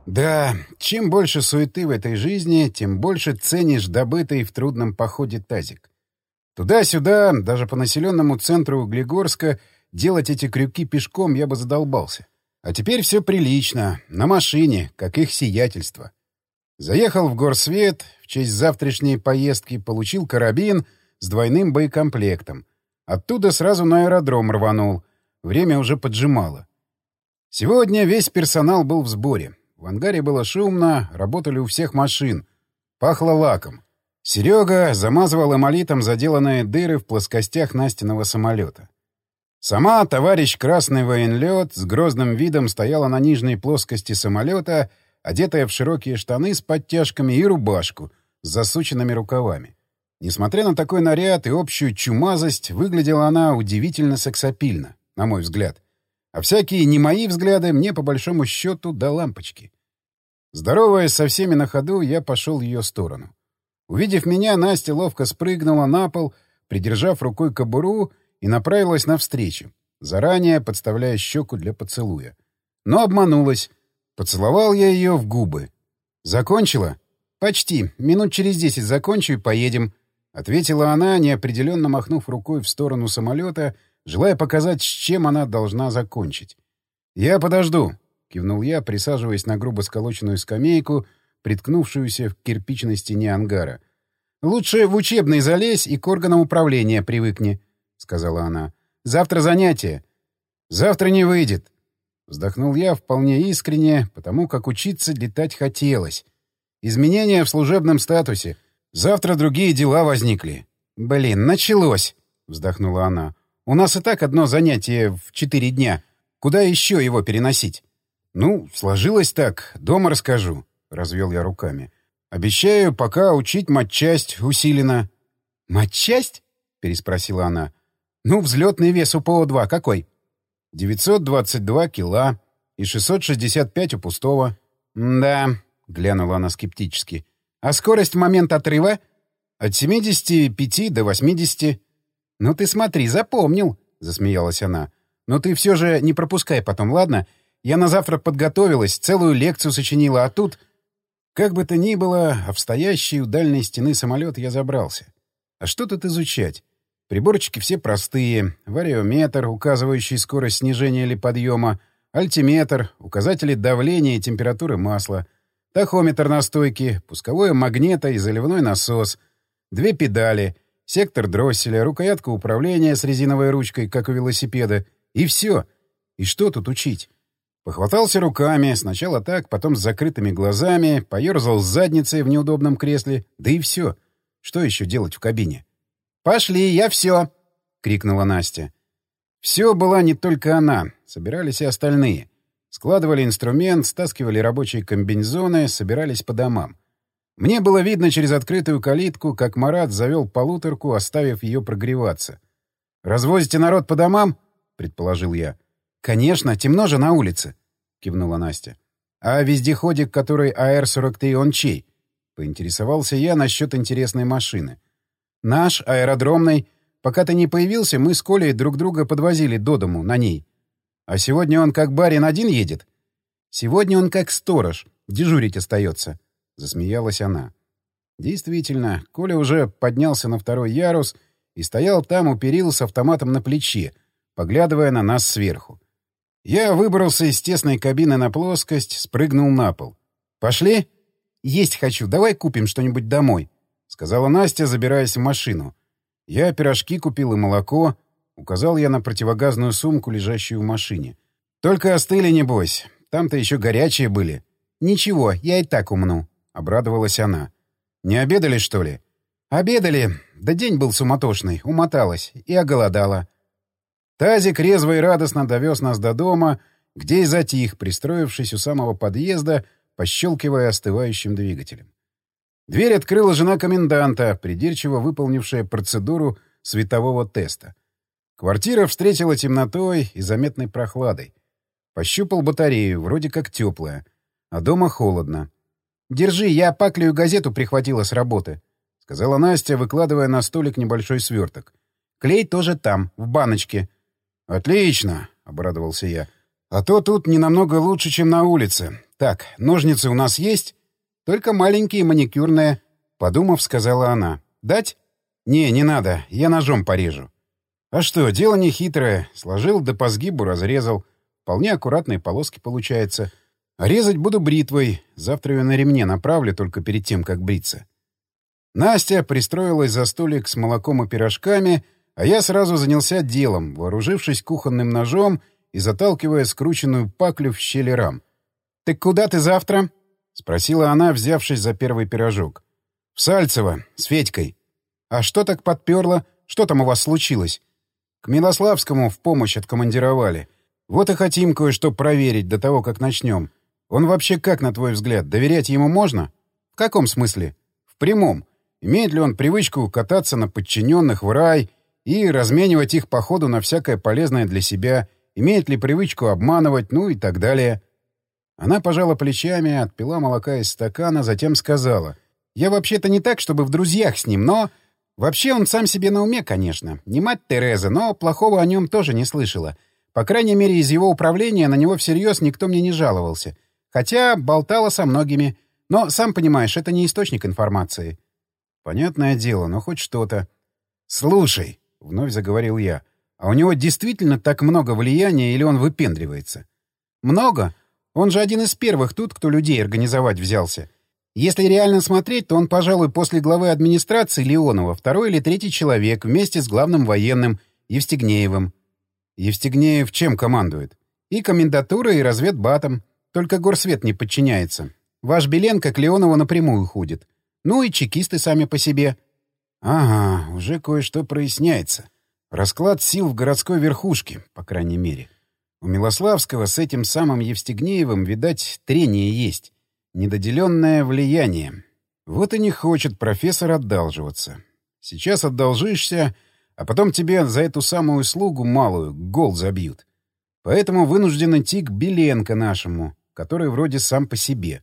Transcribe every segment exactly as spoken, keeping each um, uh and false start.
Да, чем больше суеты в этой жизни, тем больше ценишь добытый в трудном походе тазик. Туда-сюда, даже по населенному центру Углегорска, делать эти крюки пешком я бы задолбался. А теперь все прилично, на машине, как их сиятельство. Заехал в горсвет, в честь завтрашней поездки получил карабин с двойным боекомплектом. Оттуда сразу на аэродром рванул. Время уже поджимало. Сегодня весь персонал был в сборе. В ангаре было шумно, работали у всех машин. Пахло лаком. Серега замазывал эмалитом заделанные дыры в плоскостях Настиного самолета. Сама товарищ Красный военлет с грозным видом стояла на нижней плоскости самолета, одетая в широкие штаны с подтяжками и рубашку с засученными рукавами. Несмотря на такой наряд и общую чумазость, выглядела она удивительно сексапильно, на мой взгляд. А всякие не мои взгляды мне, по большому счету, до лампочки. Здороваясь со всеми на ходу, я пошел в ее сторону. Увидев меня, Настя ловко спрыгнула на пол, придержав рукой кобуру, и направилась навстречу, заранее подставляя щеку для поцелуя. Но обманулась. Поцеловал я ее в губы. «Закончила?» «Почти. Минут через десять закончу и поедем», — ответила она, неопределенно махнув рукой в сторону самолета, желая показать, с чем она должна закончить. «Я подожду», — кивнул я, присаживаясь на грубо сколоченную скамейку, приткнувшуюся в кирпичной стене ангара. «Лучше в учебный залезь и к органам управления привыкни», — сказала она. «Завтра занятие». «Завтра не выйдет», — вздохнул я вполне искренне, потому как учиться летать хотелось. «Изменения в служебном статусе. Завтра другие дела возникли». «Блин, началось», — вздохнула она. «У нас и так одно занятие в четыре дня. Куда еще его переносить?» «Ну, сложилось так. Дома расскажу», — развел я руками. «Обещаю пока учить матчасть усиленно». «Матчасть?» — переспросила она. «Ну, взлетный вес у ПО-два какой?» девятьсот двадцать два кила и шестьсот шестьдесят пять у пустого». «Да», — глянула она скептически. «А скорость в момент отрыва?» «От семидесяти пяти до восьмидесяти». «Ну ты смотри, запомнил», — засмеялась она. «Но ты все же не пропускай потом, ладно? Я на завтра подготовилась, целую лекцию сочинила, а тут...» Как бы то ни было, а в стоящий у дальней стены самолет я забрался. А что тут изучать? Приборчики все простые. Вариометр, указывающий скорость снижения или подъема, альтиметр, указатели давления и температуры масла, тахометр на стойке, пусковое магнето и заливной насос, две педали, сектор дросселя, рукоятка управления с резиновой ручкой, как у велосипеда. И все. И что тут учить? Похватался руками, сначала так, потом с закрытыми глазами, поерзал с задницей в неудобном кресле, да и все. Что еще делать в кабине? «Пошли, я все!» — крикнула Настя. Все была не только она, собирались и остальные. Складывали инструмент, стаскивали рабочие комбинезоны, собирались по домам. Мне было видно через открытую калитку, как Марат завел полуторку, оставив ее прогреваться. «Развозите народ по домам?» — предположил я. «Конечно, темно же на улице», — кивнула Настя. «А вездеходик, который А Р сорок три, он чей?» — поинтересовался я насчет интересной машины. «Наш, аэродромный. Пока ты не появился, мы с Колей друг друга подвозили до дому на ней. А сегодня он как барин один едет?» «Сегодня он как сторож. Дежурить остается», — засмеялась она. Действительно, Коля уже поднялся на второй ярус и стоял там у перил с автоматом на плече, поглядывая на нас сверху. Я выбрался из тесной кабины на плоскость, спрыгнул на пол. «Пошли?» «Есть хочу. Давай купим что-нибудь домой», — сказала Настя, забираясь в машину. Я пирожки купил и молоко. Указал я на противогазную сумку, лежащую в машине. «Только остыли, небось. Там-то еще горячие были». «Ничего, я и так умну», — обрадовалась она. «Не обедали, что ли?» «Обедали. Да день был суматошный. Умоталась. И оголодала». Тазик резво и радостно довез нас до дома, где и затих, пристроившись у самого подъезда, пощелкивая остывающим двигателем. Дверь открыла жена коменданта, придирчиво выполнившая процедуру светового теста. Квартира встретила темнотой и заметной прохладой. Пощупал батарею, вроде как теплая, а дома холодно. «Держи, я паклию газету прихватила с работы», — сказала Настя, выкладывая на столик небольшой сверток. «Клей тоже там, в баночке». «Отлично», — обрадовался я. «А то тут не намного лучше, чем на улице. «Так, ножницы у нас есть? Только маленькие, маникюрные», — подумав, сказала она. «Дать?» «Не, не надо, я ножом порежу». «А что, дело не хитрое. Сложил, да по сгибу разрезал. Вполне аккуратные полоски получается. А резать буду бритвой. Завтра ее на ремне направлю только перед тем, как бриться». Настя пристроилась за столик с молоком и пирожками, а я сразу занялся делом, вооружившись кухонным ножом и заталкивая скрученную паклю в щели рам. «Так куда ты завтра?» — спросила она, взявшись за первый пирожок. «В Сальцево, с Федькой». «А что так подперло? Что там у вас случилось?» «К Милославскому в помощь откомандировали. Вот и хотим кое-что проверить до того, как начнем. Он вообще как, на твой взгляд, доверять ему можно?» «В каком смысле?» «В прямом. Имеет ли он привычку кататься на подчиненных в рай и разменивать их по ходу на всякое полезное для себя? Имеет ли привычку обманывать, ну и так далее?» Она пожала плечами, отпила молока из стакана, затем сказала: «Я вообще-то не так, чтобы в друзьях с ним, но... Вообще он сам себе на уме, конечно. Не мать Тереза, но плохого о нем тоже не слышала. По крайней мере, из его управления на него всерьез никто мне не жаловался. Хотя болтала со многими. Но, сам понимаешь, это не источник информации». «Понятное дело, но хоть что-то». «Слушай», — вновь заговорил я, — «а у него действительно так много влияния или он выпендривается?» «Много? Он же один из первых тут, кто людей организовать взялся. Если реально смотреть, то он, пожалуй, после главы администрации Леонова второй или третий человек вместе с главным военным Евстигнеевым». «Евстигнеев чем командует?» «И комендатурой, и разведбатом. Только горсвет не подчиняется. Ваш Беленко к Леонову напрямую ходит. Ну и чекисты сами по себе». «Ага, уже кое-что проясняется. Расклад сил в городской верхушке, по крайней мере. У Милославского с этим самым Евстигнеевым, видать, трение есть. Недоделенное влияние. Вот и не хочет профессор одалживаться. Сейчас одолжишься, а потом тебе за эту самую услугу малую гол забьют. Поэтому вынужден идти к Беленко нашему, который вроде сам по себе.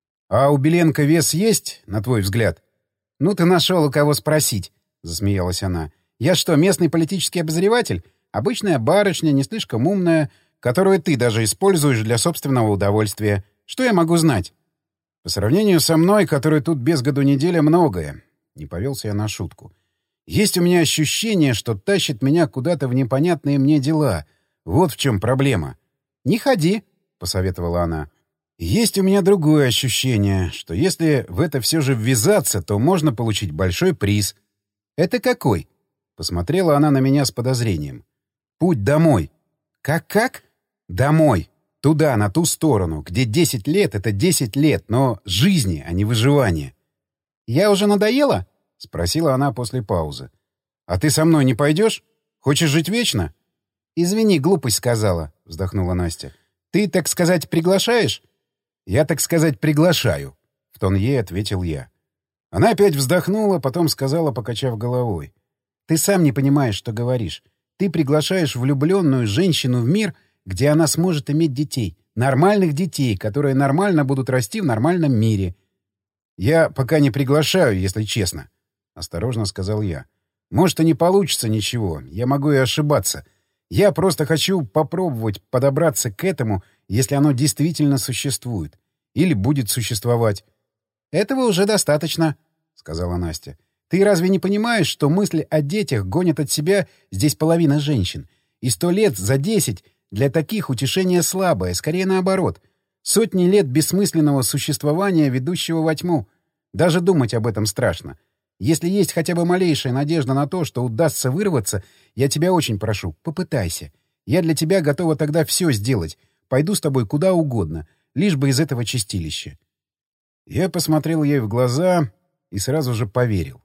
А у Беленко вес есть, на твой взгляд?» «Ну ты нашел, у кого спросить», — засмеялась она. «Я что, местный политический обозреватель? Обычная барышня, не слишком умная, которую ты даже используешь для собственного удовольствия. Что я могу знать?» «По сравнению со мной, который тут без году неделя, многое». Не повелся я на шутку. «Есть у меня ощущение, что тащит меня куда-то в непонятные мне дела. Вот в чем проблема». «Не ходи», — посоветовала она. «Есть у меня другое ощущение, что если в это все же ввязаться, то можно получить большой приз». «Это какой?» — посмотрела она на меня с подозрением. «Путь домой». «Как-как?» «Домой. Туда, на ту сторону, где десять лет — это десять лет, но жизни, а не выживания». «Я уже надоела?» — спросила она после паузы. «А ты со мной не пойдешь? Хочешь жить вечно?» «Извини, глупость сказала», — вздохнула Настя. «Ты, так сказать, приглашаешь?» «Я, так сказать, приглашаю», — в тон ей ответил я. Она опять вздохнула, потом сказала, покачав головой. «Ты сам не понимаешь, что говоришь. Ты приглашаешь влюбленную женщину в мир, где она сможет иметь детей. Нормальных детей, которые нормально будут расти в нормальном мире». «Я пока не приглашаю, если честно», — осторожно сказал я. «Может, и не получится ничего. Я могу и ошибаться. Я просто хочу попробовать подобраться к этому, если оно действительно существует. Или будет существовать». «Этого уже достаточно», — сказала Настя. «Ты разве не понимаешь, что мысли о детях гонят от себя здесь половина женщин? И сто лет за десять для таких утешение слабое, скорее наоборот. Сотни лет бессмысленного существования, ведущего во тьму. Даже думать об этом страшно. Если есть хотя бы малейшая надежда на то, что удастся вырваться, я тебя очень прошу, попытайся. Я для тебя готова тогда все сделать. Пойду с тобой куда угодно, лишь бы из этого чистилища». Я посмотрел ей в глаза и сразу же поверил.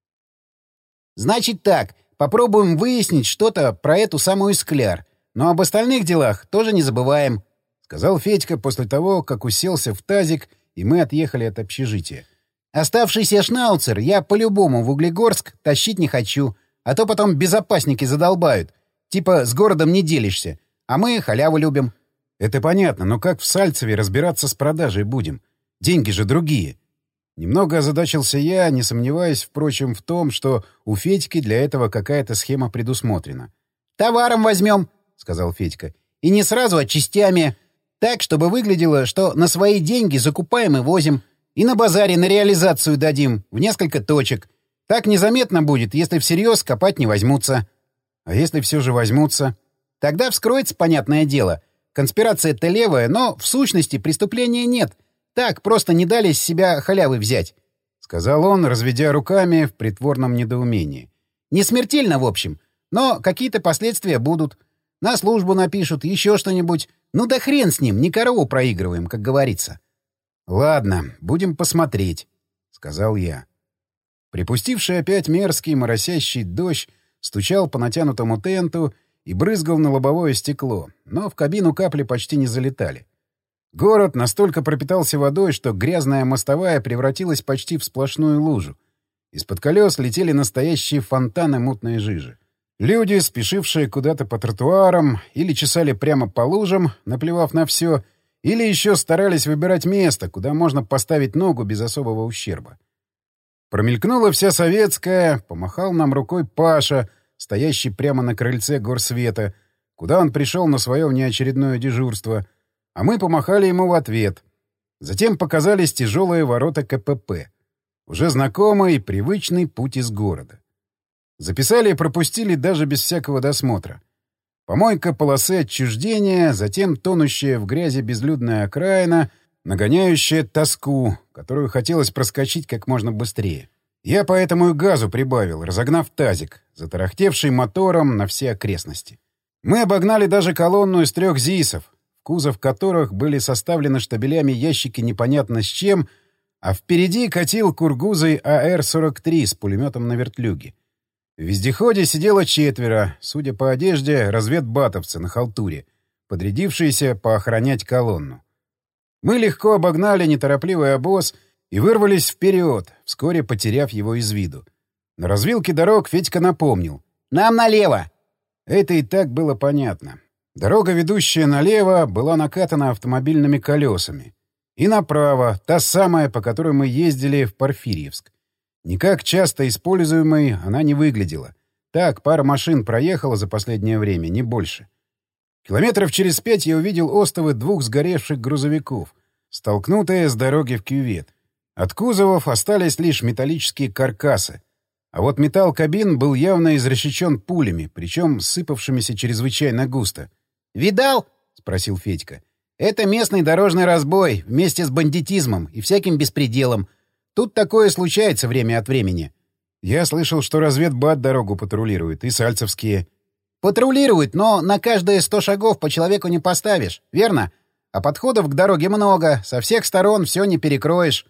«Значит так, попробуем выяснить что-то про эту самую Скляр. Но об остальных делах тоже не забываем», — сказал Федька после того, как уселся в тазик, и мы отъехали от общежития. «Оставшийся шнауцер я по-любому в Углегорск тащить не хочу, а то потом безопасники задолбают. Типа с городом не делишься, а мы халяву любим». «Это понятно, но как в Сальцеве разбираться с продажей будем? Деньги же другие». Немного озадачился я, не сомневаясь, впрочем, в том, что у Федьки для этого какая-то схема предусмотрена. «Товаром возьмем», — сказал Федька. «И не сразу, а частями. Так, чтобы выглядело, что на свои деньги закупаем и возим. И на базаре на реализацию дадим, в несколько точек. Так незаметно будет, если всерьез копать не возьмутся. А если все же возьмутся? Тогда вскроется, понятное дело. Конспирация-то левая, но в сущности преступления нет. Так, просто не дали с себя халявы взять. — сказал он, разведя руками в притворном недоумении. Не смертельно, в общем, но какие-то последствия будут. На службу напишут, еще что-нибудь. Ну да хрен с ним, не корову проигрываем, как говорится. — Ладно, будем посмотреть, — сказал я. Припустивший опять мерзкий моросящий дождь стучал по натянутому тенту и брызгал на лобовое стекло, но в кабину капли почти не залетали. Город настолько пропитался водой, что грязная мостовая превратилась почти в сплошную лужу. Из-под колес летели настоящие фонтаны мутной жижи. Люди, спешившие куда-то по тротуарам, или чесали прямо по лужам, наплевав на все, или еще старались выбирать место, куда можно поставить ногу без особого ущерба. Промелькнула вся советская, помахал нам рукой Паша, стоящий прямо на крыльце горсвета, куда он пришел на свое внеочередное дежурство, а мы помахали ему в ответ. Затем показались тяжелые ворота ка пэ пэ. Уже знакомый, привычный путь из города. Записали и пропустили даже без всякого досмотра. Помойка полосы отчуждения, затем тонущая в грязи безлюдная окраина, нагоняющая тоску, которую хотелось проскочить как можно быстрее. Я поэтому и газу прибавил, разогнав тазик, затарахтевший мотором на все окрестности. Мы обогнали даже колонну из трех ЗИСов, в кузов которых были составлены штабелями ящики непонятно с чем, а впереди катил кургузый а эр сорок три с пулеметом на вертлюге. В вездеходе сидело четверо, судя по одежде, разведбатовцы на халтуре, подрядившиеся поохранять колонну. Мы легко обогнали неторопливый обоз и вырвались вперед, вскоре потеряв его из виду. На развилке дорог Федька напомнил. «Нам налево!» Это и так было понятно. Дорога, ведущая налево, была накатана автомобильными колесами. И направо, та самая, по которой мы ездили в Порфирьевск. Никак часто используемой она не выглядела. Так, пара машин проехала за последнее время, не больше. Километров через пять я увидел остовы двух сгоревших грузовиков, столкнутые с дороги в кювет. От кузовов остались лишь металлические каркасы. А вот металл кабин был явно изрешечен пулями, причем сыпавшимися чрезвычайно густо. «Видал?» — спросил Федька. «Это местный дорожный разбой вместе с бандитизмом и всяким беспределом. Тут такое случается время от времени». Я слышал, что разведбат дорогу патрулирует, и сальцевские. «Патрулируют, но на каждые сто шагов по человеку не поставишь, верно? А подходов к дороге много, со всех сторон все не перекроешь».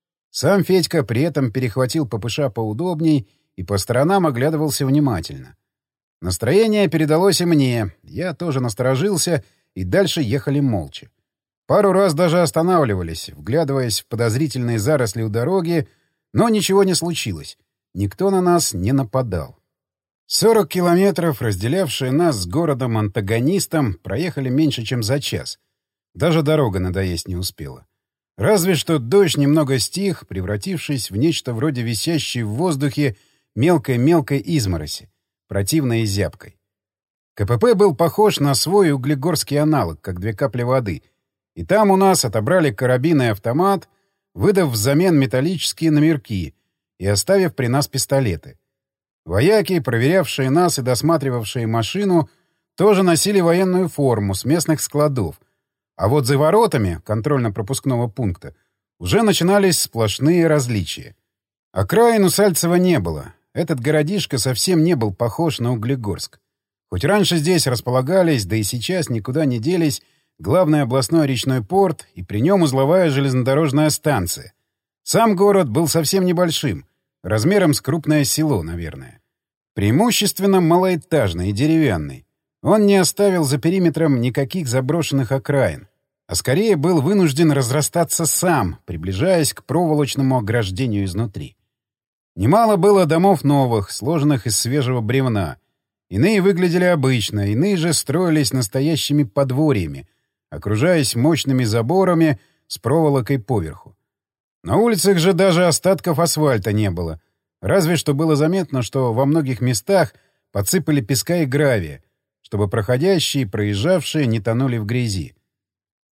Сам Федька при этом перехватил ППШ поудобней и по сторонам оглядывался внимательно. Настроение передалось и мне, я тоже насторожился, и дальше ехали молча. Пару раз даже останавливались, вглядываясь в подозрительные заросли у дороги, но ничего не случилось. Никто на нас не нападал. Сорок километров, разделявшие нас с городом-антагонистом, проехали меньше, чем за час. Даже дорога надоесть не успела. Разве что дождь немного стих, превратившись в нечто вроде висящей в воздухе мелкой-мелкой измороси, противной и зябкой. ка пэ пэ был похож на свой углегорский аналог, как две капли воды, и там у нас отобрали карабин и автомат, выдав взамен металлические номерки и оставив при нас пистолеты. Вояки, проверявшие нас и досматривавшие машину, тоже носили военную форму с местных складов, а вот за воротами контрольно-пропускного пункта уже начинались сплошные различия. Окраин у Сальцева не было. Этот городишко совсем не был похож на Углегорск. Хоть раньше здесь располагались, да и сейчас никуда не делись главный областной речной порт и при нем узловая железнодорожная станция. Сам город был совсем небольшим, размером с крупное село, наверное. Преимущественно малоэтажный и деревянный. Он не оставил за периметром никаких заброшенных окраин, а скорее был вынужден разрастаться сам, приближаясь к проволочному ограждению изнутри. Немало было домов новых, сложенных из свежего бревна. Иные выглядели обычно, иные же строились настоящими подворьями, окружаясь мощными заборами с проволокой поверху. На улицах же даже остатков асфальта не было, разве что было заметно, что во многих местах подсыпали песка и гравия, чтобы проходящие и проезжавшие не тонули в грязи.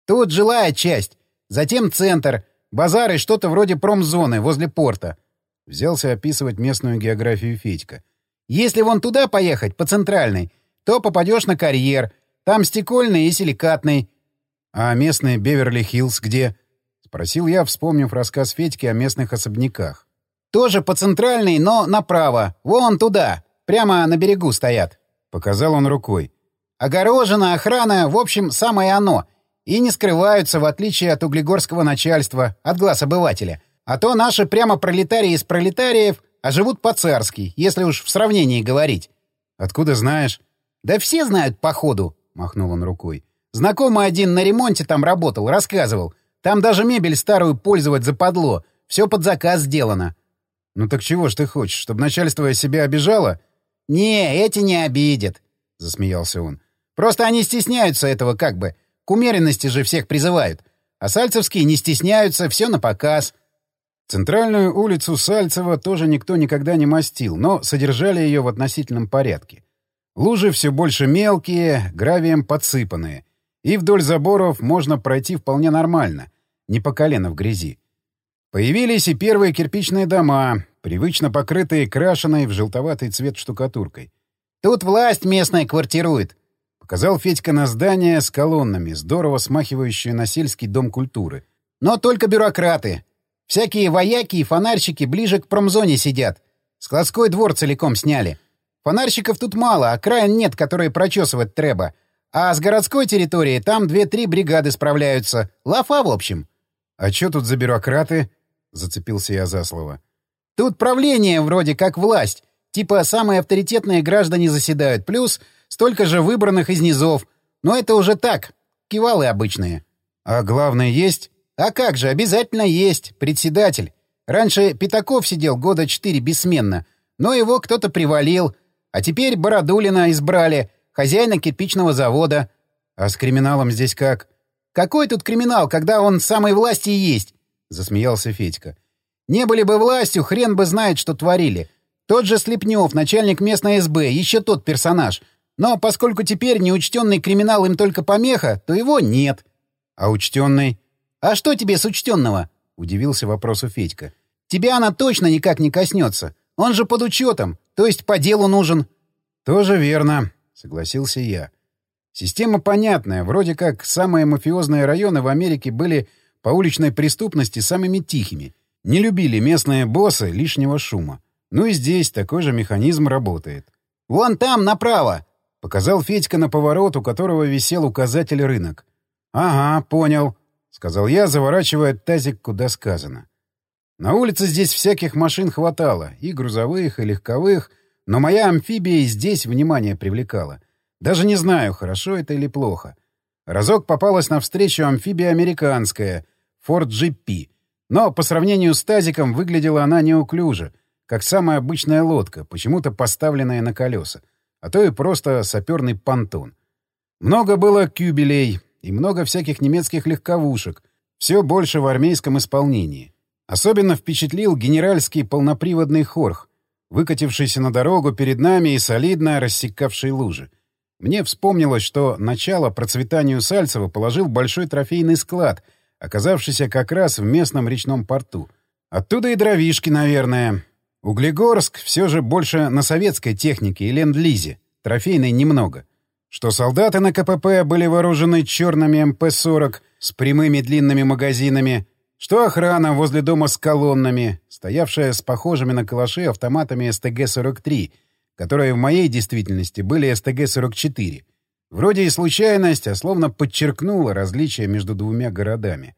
Тут жилая часть, затем центр, базар и что-то вроде промзоны возле порта. Взялся описывать местную географию Федька. Если вон туда поехать, по центральной, то попадешь на карьер. Там стекольный и силикатный. — А местный Беверли-Хиллз где? — спросил я, вспомнив рассказ Федьки о местных особняках. — Тоже по центральной, но направо. Вон туда. Прямо на берегу стоят. — показал он рукой. — Огорожена, охрана, в общем, самое оно. И не скрываются, в отличие от углегорского начальства, от глаз обывателя. А то наши прямо пролетарии из пролетариев, а живут по-царски, если уж в сравнении говорить. — Откуда знаешь? — Да все знают по ходу, — махнул он рукой. — Знакомый один на ремонте там работал, рассказывал. Там даже мебель старую пользовать западло. Все под заказ сделано. — Ну так чего ж ты хочешь, чтобы начальство себя обижало? — Не, эти не обидят, — засмеялся он. — Просто они стесняются этого как бы. К умеренности же всех призывают. А сальцевские не стесняются, все на показ. Центральную улицу Сальцева тоже никто никогда не мастил, но содержали ее в относительном порядке. Лужи все больше мелкие, гравием подсыпанные. И вдоль заборов можно пройти вполне нормально, не по колено в грязи. Появились и первые кирпичные дома, привычно покрытые крашеной в желтоватый цвет штукатуркой. «Тут власть местная квартирует», — показал Федька на здание с колоннами, здорово смахивающее на сельский дом культуры. «Но только бюрократы. Всякие вояки и фонарщики ближе к промзоне сидят. Складской двор целиком сняли. Фонарщиков тут мало, окраин нет, которые прочесывать треба. А с городской территории там две-три бригады справляются. Лафа, в общем». «А чё тут за бюрократы?» — зацепился я за слово. «Тут правление вроде как власть. Типа самые авторитетные граждане заседают, плюс столько же выбранных из низов. Но это уже так, кивалы обычные». «А главное есть?» «А как же, обязательно есть. Председатель. Раньше Пятаков сидел года четыре бессменно, но его кто-то привалил. А теперь Бородулина избрали, хозяина кирпичного завода». «А с криминалом здесь как?» «Какой тут криминал, когда он самой власти и есть?» — засмеялся Федька. «Не были бы властью, хрен бы знает, что творили. Тот же Слепнев, начальник местной СБ, еще тот персонаж. Но поскольку теперь неучтенный криминал им только помеха, то его нет». «А учтенный?» «А что тебе с учтенного?» — удивился вопросу Федька. «Тебя она точно никак не коснется. Он же под учетом, то есть по делу нужен». «Тоже верно», — согласился я. Система понятная, вроде как самые мафиозные районы в Америке были по уличной преступности самыми тихими. Не любили местные боссы лишнего шума. Ну и здесь такой же механизм работает. «Вон там, направо!» — показал Федька на поворот, у которого висел указатель «Рынок». «Ага, понял», — сказал я, заворачивая тазик куда сказано. На улице здесь всяких машин хватало, и грузовых, и легковых, но моя амфибия здесь внимание привлекала. Даже не знаю, хорошо это или плохо. Разок попалась навстречу амфибия американская, Ford джи пи, но по сравнению с тазиком выглядела она неуклюже, как самая обычная лодка, почему-то поставленная на колеса, а то и просто саперный понтон. Много было кюбелей и много всяких немецких легковушек, все больше в армейском исполнении. Особенно впечатлил генеральский полноприводный хорх, выкатившийся на дорогу перед нами и солидно рассекавший лужи. Мне вспомнилось, что начало процветанию Сальцева положил большой трофейный склад, оказавшийся как раз в местном речном порту. Оттуда и дровишки, наверное. Углегорск все же больше на советской технике и ленд-лизе, трофейной немного. Что солдаты на ка пэ пэ были вооружены черными эм пэ сорок с прямыми длинными магазинами, что охрана возле дома с колоннами, стоявшая с похожими на калаши автоматами эс тэ гэ сорок три, которые в моей действительности были эс тэ гэ сорок четыре. Вроде и случайность, а словно подчеркнула различие между двумя городами.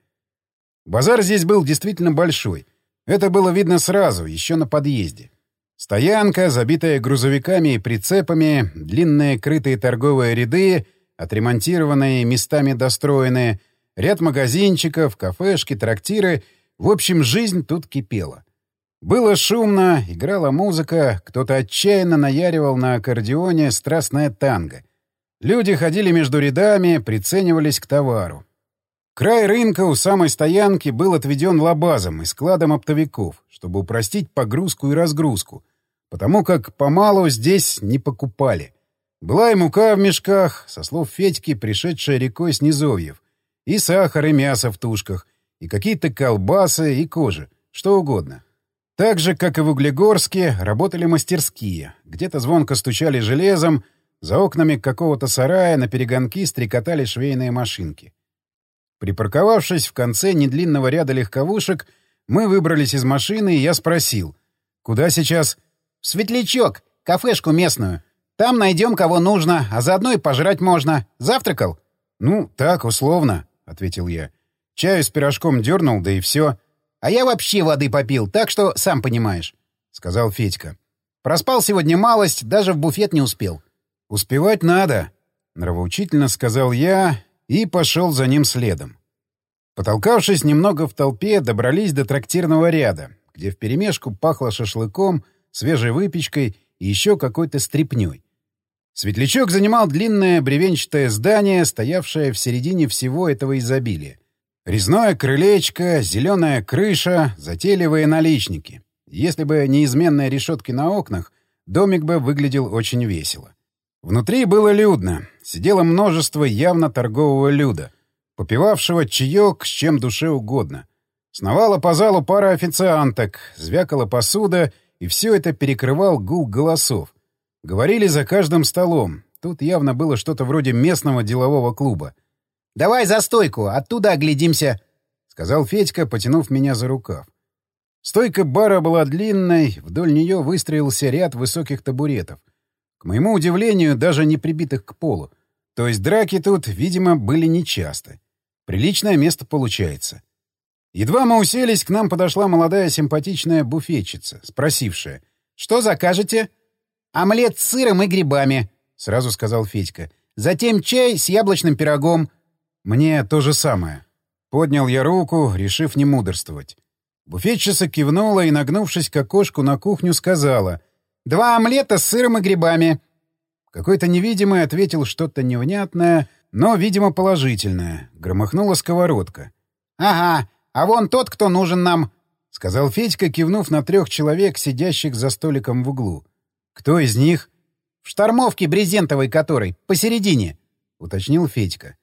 Базар здесь был действительно большой. Это было видно сразу, еще на подъезде. Стоянка, забитая грузовиками и прицепами, длинные крытые торговые ряды, отремонтированные, местами достроенные, ряд магазинчиков, кафешки, трактиры. В общем, жизнь тут кипела. Было шумно, играла музыка, кто-то отчаянно наяривал на аккордеоне страстное танго. Люди ходили между рядами, приценивались к товару. Край рынка у самой стоянки был отведен лабазом и складом оптовиков, чтобы упростить погрузку и разгрузку, потому как помалу здесь не покупали. Была и мука в мешках, со слов Федьки, пришедшая рекой с низовьев, И сахар, и мясо в тушках, и какие-то колбасы, и кожи, что угодно. Так же, как и в Углегорске, работали мастерские. Где-то звонко стучали железом, за окнами какого-то сарая на перегонки стрекотали швейные машинки. Припарковавшись в конце недлинного ряда легковушек, мы выбрались из машины, и я спросил: «Куда сейчас?» «В Светлячок, кафешку местную. Там найдем, кого нужно, а заодно и пожрать можно. Завтракал?» «Ну, так, условно», — ответил я. «Чаю с пирожком дернул, да и все». «А я вообще воды попил, так что сам понимаешь», — сказал Федька. «Проспал сегодня малость, даже в буфет не успел». «Успевать надо», — нравоучительно сказал я и пошел за ним следом. Потолкавшись немного в толпе, добрались до трактирного ряда, где вперемешку пахло шашлыком, свежей выпечкой и еще какой-то стряпнёй. Светлячок занимал длинное бревенчатое здание, стоявшее в середине всего этого изобилия. Резное крылечко, зеленая крыша, затейливые наличники. Если бы неизменные решетки на окнах, домик бы выглядел очень весело. Внутри было людно. Сидело множество явно торгового люда, попивавшего чаек с чем душе угодно. Сновала по залу пара официанток, звякала посуда, и все это перекрывал гул голосов. Говорили за каждым столом. Тут явно было что-то вроде местного делового клуба. «Давай за стойку, оттуда оглядимся», — сказал Федька, потянув меня за рукав. Стойка бара была длинной, вдоль нее выстроился ряд высоких табуретов. К моему удивлению, даже не прибитых к полу. То есть драки тут, видимо, были нечасты. Приличное место получается. Едва мы уселись, к нам подошла молодая симпатичная буфетчица, спросившая: «Что закажете?» «Омлет с сыром и грибами», — сразу сказал Федька. «Затем чай с яблочным пирогом». «Мне то же самое». Поднял я руку, решив не мудрствовать. Буфетчица кивнула и, нагнувшись к окошку на кухню, сказала: «Два омлета с сыром и грибами». Какой-то невидимый ответил что-то невнятное, но, видимо, положительное. Громыхнула сковородка. «Ага, а вон тот, кто нужен нам», — сказал Федька, кивнув на трех человек, сидящих за столиком в углу. «Кто из них?» «В штормовке брезентовой которой, посередине», — уточнил Федька.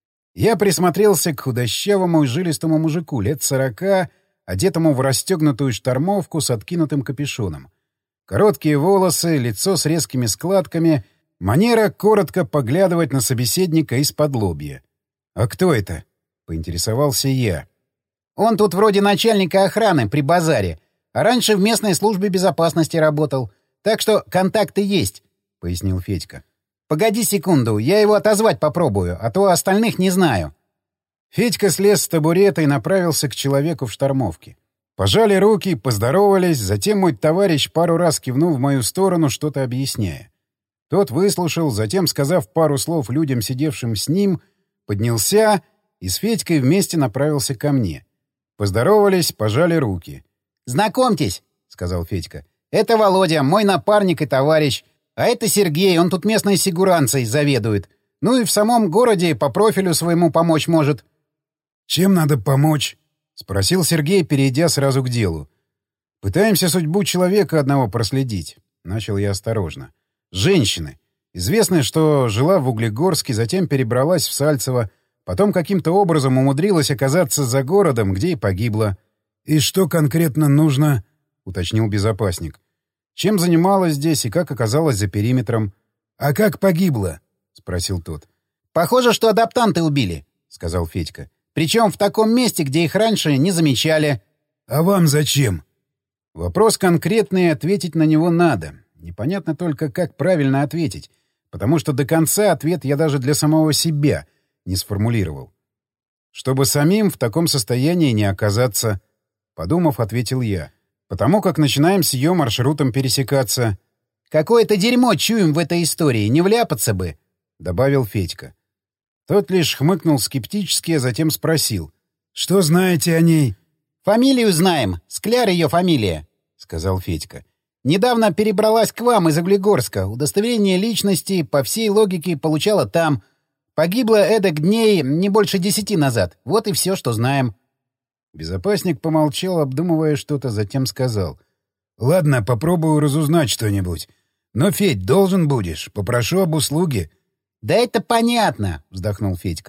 Я присмотрелся к худощавому и жилистому мужику лет сорока, одетому в расстегнутую штормовку с откинутым капюшоном. Короткие волосы, лицо с резкими складками, манера коротко поглядывать на собеседника из-под лобья. «А кто это?» — поинтересовался я. «Он тут вроде начальника охраны при базаре, а раньше в местной службе безопасности работал, так что контакты есть», — пояснил Федька. «Погоди секунду, я его отозвать попробую, а то остальных не знаю». Федька слез с табурета и направился к человеку в штормовке. Пожали руки, поздоровались, затем мой товарищ пару раз кивнул в мою сторону, что-то объясняя. Тот выслушал, затем, сказав пару слов людям, сидевшим с ним, поднялся и с Федькой вместе направился ко мне. Поздоровались, пожали руки. «Знакомьтесь», — сказал Федька. «Это Володя, мой напарник и товарищ. А это Сергей, он тут местной сигуранцей заведует. Ну и в самом городе по профилю своему помочь может». «Чем надо помочь?» — спросил Сергей, перейдя сразу к делу. «Пытаемся судьбу человека одного проследить», — начал я осторожно. «Женщины. Известно, что жила в Углегорске, затем перебралась в Сальцево, потом каким-то образом умудрилась оказаться за городом, где и погибла». «И что конкретно нужно?» — уточнил безопасник. «Чем занималась здесь и как оказалась за периметром?» «А как погибла?» — спросил тот. «Похоже, что адаптанты убили», — сказал Федька. «Причем в таком месте, где их раньше не замечали». «А вам зачем?» Вопрос конкретный, ответить на него надо. Непонятно только, как правильно ответить, потому что до конца ответ я даже для самого себя не сформулировал. «Чтобы самим в таком состоянии не оказаться», — подумав, ответил я. «Потому как начинаем с ее маршрутом пересекаться». «Какое-то дерьмо чуем в этой истории, не вляпаться бы», — добавил Федька. Тот лишь хмыкнул скептически, а затем спросил. «Что знаете о ней?» «Фамилию знаем. Скляр ее фамилия», — сказал Федька. «Недавно перебралась к вам из Углегорска. Удостоверение личности по всей логике получала там. Погибла эдак дней не больше десяти назад. Вот и все, что знаем». Безопасник помолчал, обдумывая что-то, затем сказал. «Ладно, попробую разузнать что-нибудь. Но, Федь, должен будешь. Попрошу об услуге». «Да это понятно», — вздохнул Федька.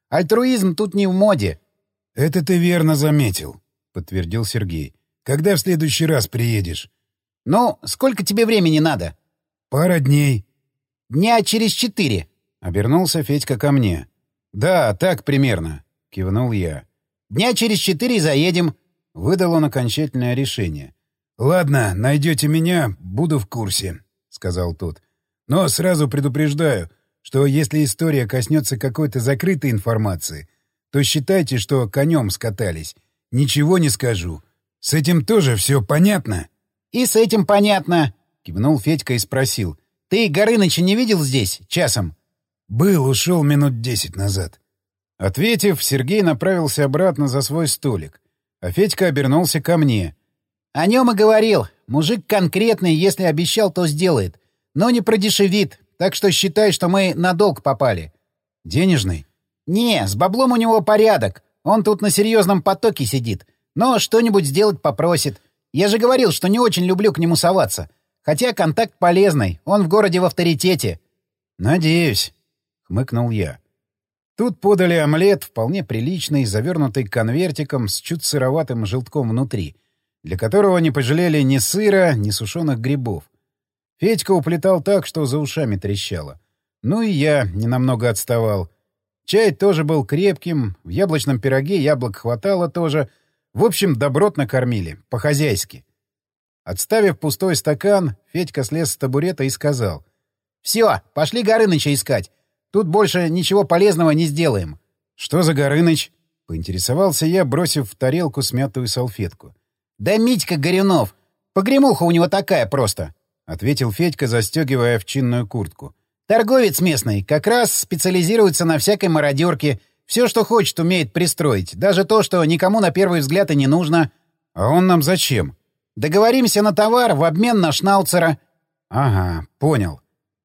Альтруизм тут не в моде. — Это ты верно заметил, — подтвердил Сергей. — Когда в следующий раз приедешь? — Ну, сколько тебе времени надо? — Пара дней. — Дня через четыре. — обернулся Федька ко мне. — Да, так примерно, — кивнул я. — Дня через четыре заедем. — выдал он окончательное решение. — Ладно, найдете меня, буду в курсе, — сказал тот. — Но сразу предупреждаю, что если история коснется какой-то закрытой информации, то считайте, что конем скатались. Ничего не скажу. С этим тоже все понятно? — И с этим понятно, — кивнул Федька и спросил. — Ты Горыныча не видел здесь, часом? — Был, ушел минут десять назад. Ответив, Сергей направился обратно за свой столик, а Федька обернулся ко мне. — О нем и говорил. Мужик конкретный, если обещал, то сделает. Но не продешевит, так что считай, что мы на долг попали. — Денежный? — Не, с баблом у него порядок. Он тут на серьезном потоке сидит. Но что-нибудь сделать попросит. Я же говорил, что не очень люблю к нему соваться. Хотя контакт полезный, он в городе в авторитете. — Надеюсь, — хмыкнул я. Тут подали омлет, вполне приличный, завернутый конвертиком с чуть сыроватым желтком внутри, для которого не пожалели ни сыра, ни сушеных грибов. Федька уплетал так, что за ушами трещало. Ну и я ненамного отставал. Чай тоже был крепким, в яблочном пироге яблок хватало тоже. В общем, добротно кормили, по-хозяйски. Отставив пустой стакан, Федька слез с табурета и сказал. — Все, пошли Горыныча искать. Тут больше ничего полезного не сделаем. — Что за Горыныч? — поинтересовался я, бросив в тарелку смятую салфетку. — Да Митька Горюнов. Погремуха у него такая просто, — ответил Федька, застегивая овчинную куртку. — Торговец местный, как раз специализируется на всякой мародерке. Все, что хочет, умеет пристроить. Даже то, что никому на первый взгляд и не нужно. — А он нам зачем? — Договоримся на товар в обмен на шнауцера. — Ага, понял.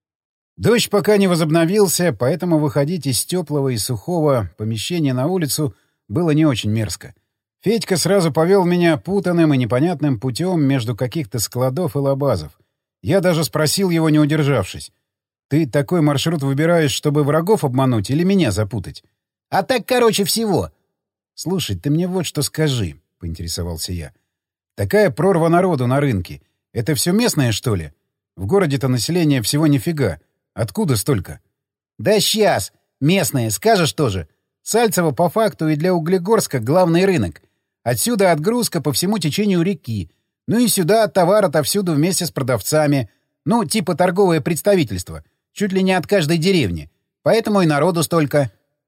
Дождь пока не возобновился, поэтому выходить из теплого и сухого помещения на улицу было не очень мерзко. Федька сразу повел меня путанным и непонятным путем между каких-то складов и лабазов. Я даже спросил его, не удержавшись. «Ты такой маршрут выбираешь, чтобы врагов обмануть или меня запутать?» «А так короче всего». «Слушай, ты мне вот что скажи», — поинтересовался я. «Такая прорва народу на рынке. Это все местное, что ли? В городе-то население всего нифига. Откуда столько?» «Да сейчас. Местные. Скажешь тоже. Сальцево по факту и для Углегорска главный рынок. Отсюда отгрузка по всему течению реки. Ну и сюда товар отовсюду вместе с продавцами. Ну, типа торговое представительство. Чуть ли не от каждой деревни. Поэтому и народу столько».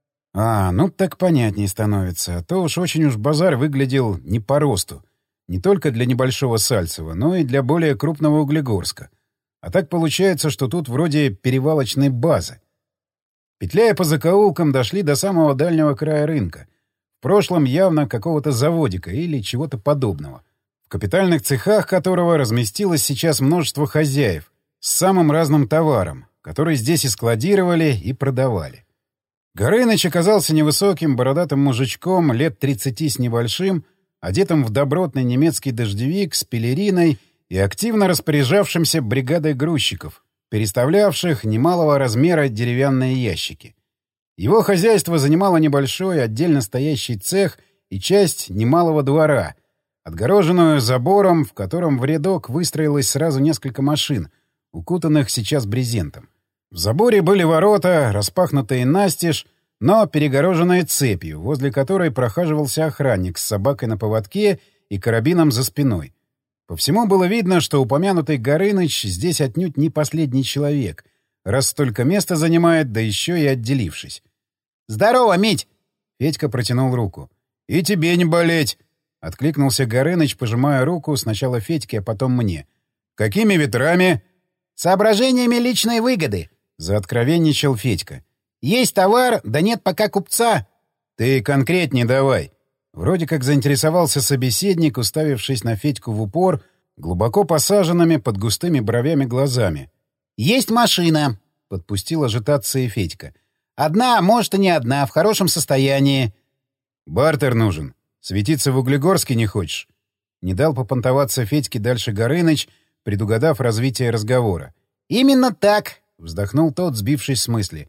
«А, ну так понятнее становится. А то уж очень уж базар выглядел не по росту. Не только для небольшого Сальцева, но и для более крупного Углегорска. А так получается, что тут вроде перевалочной базы. Петляя по закоулкам, дошли до самого дальнего края рынка. В прошлом явно какого-то заводика или чего-то подобного. В капитальных цехах которого разместилось сейчас множество хозяев с самым разным товаром, который здесь и складировали, и продавали. Горыныч оказался невысоким бородатым мужичком лет тридцати с небольшим, одетым в добротный немецкий дождевик с пелериной и активно распоряжавшимся бригадой грузчиков, переставлявших немалого размера деревянные ящики. Его хозяйство занимало небольшой отдельно стоящий цех и часть немалого двора, отгороженную забором, в котором в рядок выстроилось сразу несколько машин, укутанных сейчас брезентом. В заборе были ворота, распахнутые настежь, но перегороженные цепью, возле которой прохаживался охранник с собакой на поводке и карабином за спиной. По всему было видно, что упомянутый Горыныч здесь отнюдь не последний человек, раз столько места занимает, да еще и отделившись. «Здорово, Мить!» — Федька протянул руку. «И тебе не болеть!» — откликнулся Горыныч, пожимая руку сначала Федьке, а потом мне. «Какими ветрами?» «Соображениями личной выгоды», — заоткровенничал Федька. «Есть товар, да нет пока купца». «Ты конкретнее давай». Вроде как заинтересовался собеседник, уставившись на Федьку в упор, глубоко посаженными под густыми бровями глазами. «Есть машина», — подпустил ажитации Федька. «Одна, может, и не одна, в хорошем состоянии». «Бартер нужен. Светиться в Углегорске не хочешь?» Не дал попонтоваться Федьке дальше Горыныч, предугадав развитие разговора. «Именно так», — вздохнул тот, сбившись с мысли.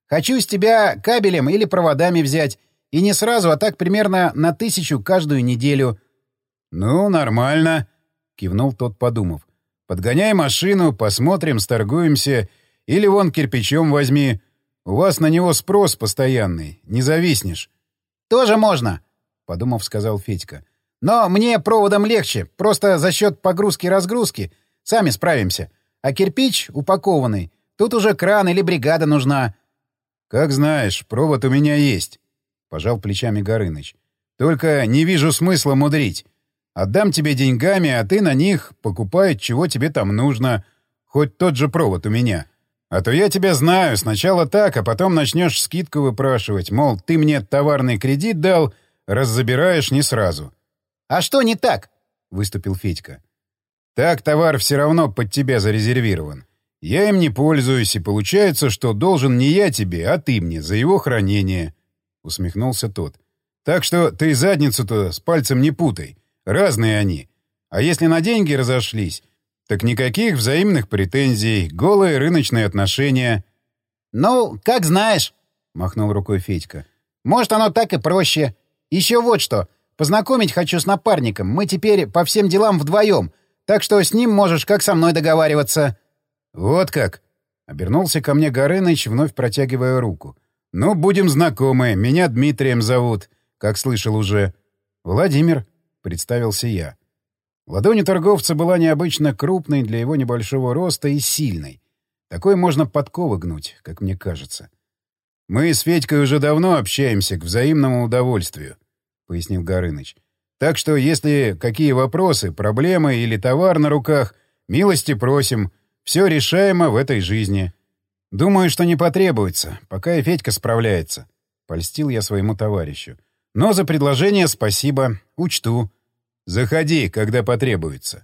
Хочу с тебя кабелем или проводами взять. И не сразу, а так примерно на тысячу каждую неделю. — Ну, нормально, — кивнул тот, подумав. — Подгоняй машину, посмотрим, сторгуемся. Или вон кирпичом возьми. У вас на него спрос постоянный, не зависнешь. — Тоже можно, — подумав, сказал Федька. — Но мне проводом легче, просто за счет погрузки-разгрузки. Сами справимся. А кирпич упакованный. Тут уже кран или бригада нужна. — Как знаешь, провод у меня есть, — пожал плечами Горыныч. — Только не вижу смысла мудрить. Отдам тебе деньгами, а ты на них покупай, чего тебе там нужно. Хоть тот же провод у меня. А то я тебя знаю, сначала так, а потом начнешь скидку выпрашивать. Мол, ты мне товарный кредит дал, раз забираешь не сразу. — А что не так? — выступил Федька. — Так товар все равно под тебя зарезервирован. Я им не пользуюсь, и получается, что должен не я тебе, а ты мне за его хранение. — усмехнулся тот. — Так что ты задницу-то с пальцем не путай. Разные они. А если на деньги разошлись, так никаких взаимных претензий, голые рыночные отношения. — Ну, как знаешь, — махнул рукой Федька. — Может, оно так и проще. Еще вот что. Познакомить хочу с напарником. Мы теперь по всем делам вдвоем, так что с ним можешь как со мной договариваться. — Вот как? — обернулся ко мне Горыныч, вновь протягивая руку. — Ну, будем знакомы. Меня Дмитрием зовут, как слышал уже. — Владимир, — представился я. Ладонь у торговца была необычно крупной для его небольшого роста и сильной. Такой можно подковы гнуть, как мне кажется. — Мы с Федькой уже давно общаемся к взаимному удовольствию, — пояснил Горыныч. — Так что, если какие вопросы, проблемы или товар на руках, милости просим. Все решаемо в этой жизни. Думаю, что не потребуется, пока и Федька справляется. Польстил я своему товарищу. Но за предложение спасибо. Учту. Заходи, когда потребуется.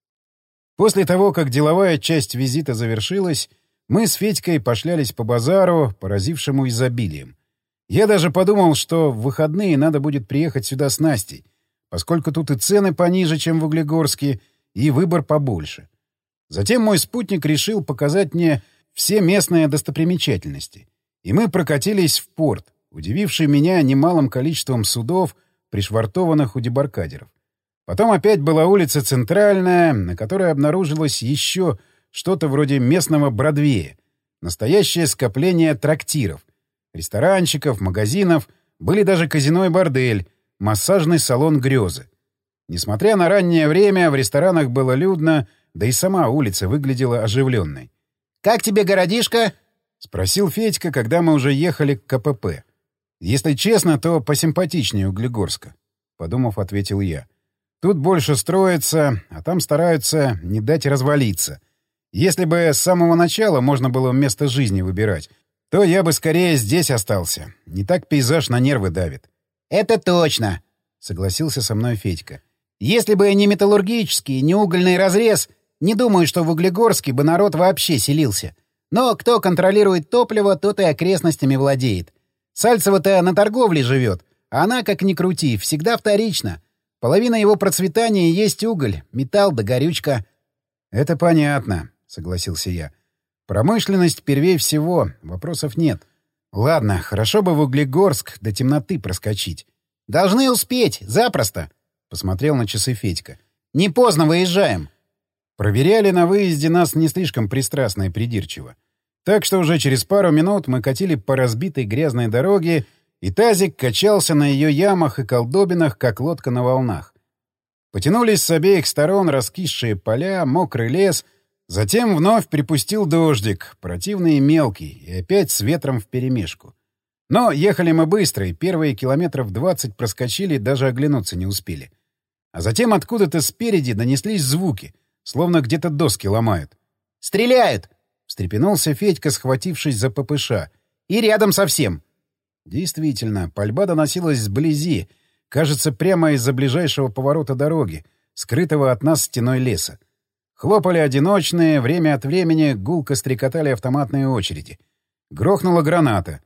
После того, как деловая часть визита завершилась, мы с Федькой пошлялись по базару, поразившему изобилием. Я даже подумал, что в выходные надо будет приехать сюда с Настей, поскольку тут и цены пониже, чем в Углегорске, и выбор побольше. Затем мой спутник решил показать мне все местные достопримечательности. И мы прокатились в порт, удививший меня немалым количеством судов, пришвартованных у дебаркадеров. Потом опять была улица Центральная, на которой обнаружилось еще что-то вроде местного Бродвея. Настоящее скопление трактиров, ресторанчиков, магазинов, были даже казино и бордель, массажный салон «Грезы». Несмотря на раннее время, в ресторанах было людно, да и сама улица выглядела оживленной. «Как тебе городишко?» — спросил Федька, когда мы уже ехали к КПП. «Если честно, то посимпатичнее Углегорска», — подумав, ответил я. «Тут больше строится, а там стараются не дать развалиться. Если бы с самого начала можно было место жизни выбирать, то я бы скорее здесь остался. Не так пейзаж на нервы давит». «Это точно», — согласился со мной Федька. «Если бы не металлургический, не угольный разрез, не думаю, что в Углегорске бы народ вообще селился. Но кто контролирует топливо, тот и окрестностями владеет. Сальцево-то на торговле живет, а она, как ни крути, всегда вторична. Половина его процветания есть уголь, металл да горючка». «Это понятно», — согласился я. «Промышленность первей всего, вопросов нет. Ладно, хорошо бы в Углегорск до темноты проскочить». «Должны успеть, запросто», — посмотрел на часы Федька. «Не поздно выезжаем». Проверяли на выезде нас не слишком пристрастно и придирчиво. Так что уже через пару минут мы катили по разбитой грязной дороге, и тазик качался на ее ямах и колдобинах, как лодка на волнах. Потянулись с обеих сторон раскисшие поля, мокрый лес, затем вновь припустил дождик, противный и мелкий, и опять с ветром вперемешку. Но ехали мы быстро, и первые километров двадцать проскочили, даже оглянуться не успели. А затем откуда-то спереди донеслись звуки, словно где-то доски ломают. «Стреляют!» — встрепенулся Федька, схватившись за ППШ. «И рядом совсем!» Действительно, пальба доносилась сблизи, кажется, прямо из-за ближайшего поворота дороги, скрытого от нас стеной леса. Хлопали одиночные, время от времени гулко стрекотали автоматные очереди. Грохнула граната.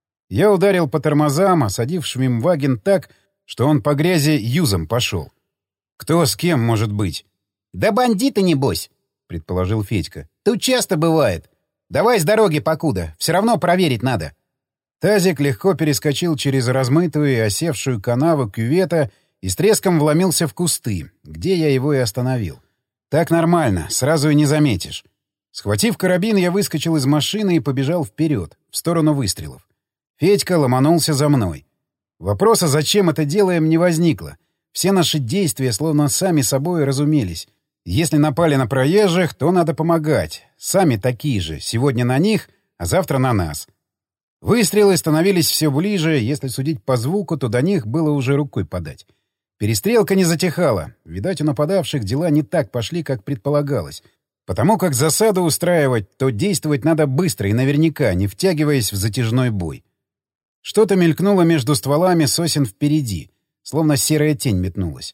Я ударил по тормозам, осадив Швимваген так, что он по грязи юзом пошел. Кто с кем может быть? «Да бандиты, небось», — предположил Федька. «Тут часто бывает. Давай с дороги покуда, все равно проверить надо». Тазик легко перескочил через размытую и осевшую канаву кювета и с треском вломился в кусты, где я его и остановил. Так нормально, сразу и не заметишь. Схватив карабин, я выскочил из машины и побежал вперед, в сторону выстрелов. Федька ломанулся за мной. Вопроса, зачем это делаем, не возникло. Все наши действия словно сами собой разумелись. Если напали на проезжих, то надо помогать. Сами такие же. Сегодня на них, а завтра на нас. Выстрелы становились все ближе. Если судить по звуку, то до них было уже рукой подать. Перестрелка не затихала. Видать, у нападавших дела не так пошли, как предполагалось. Потому как засаду устраивать, то действовать надо быстро и наверняка, не втягиваясь в затяжной бой. Что-то мелькнуло между стволами сосен впереди, словно серая тень метнулась.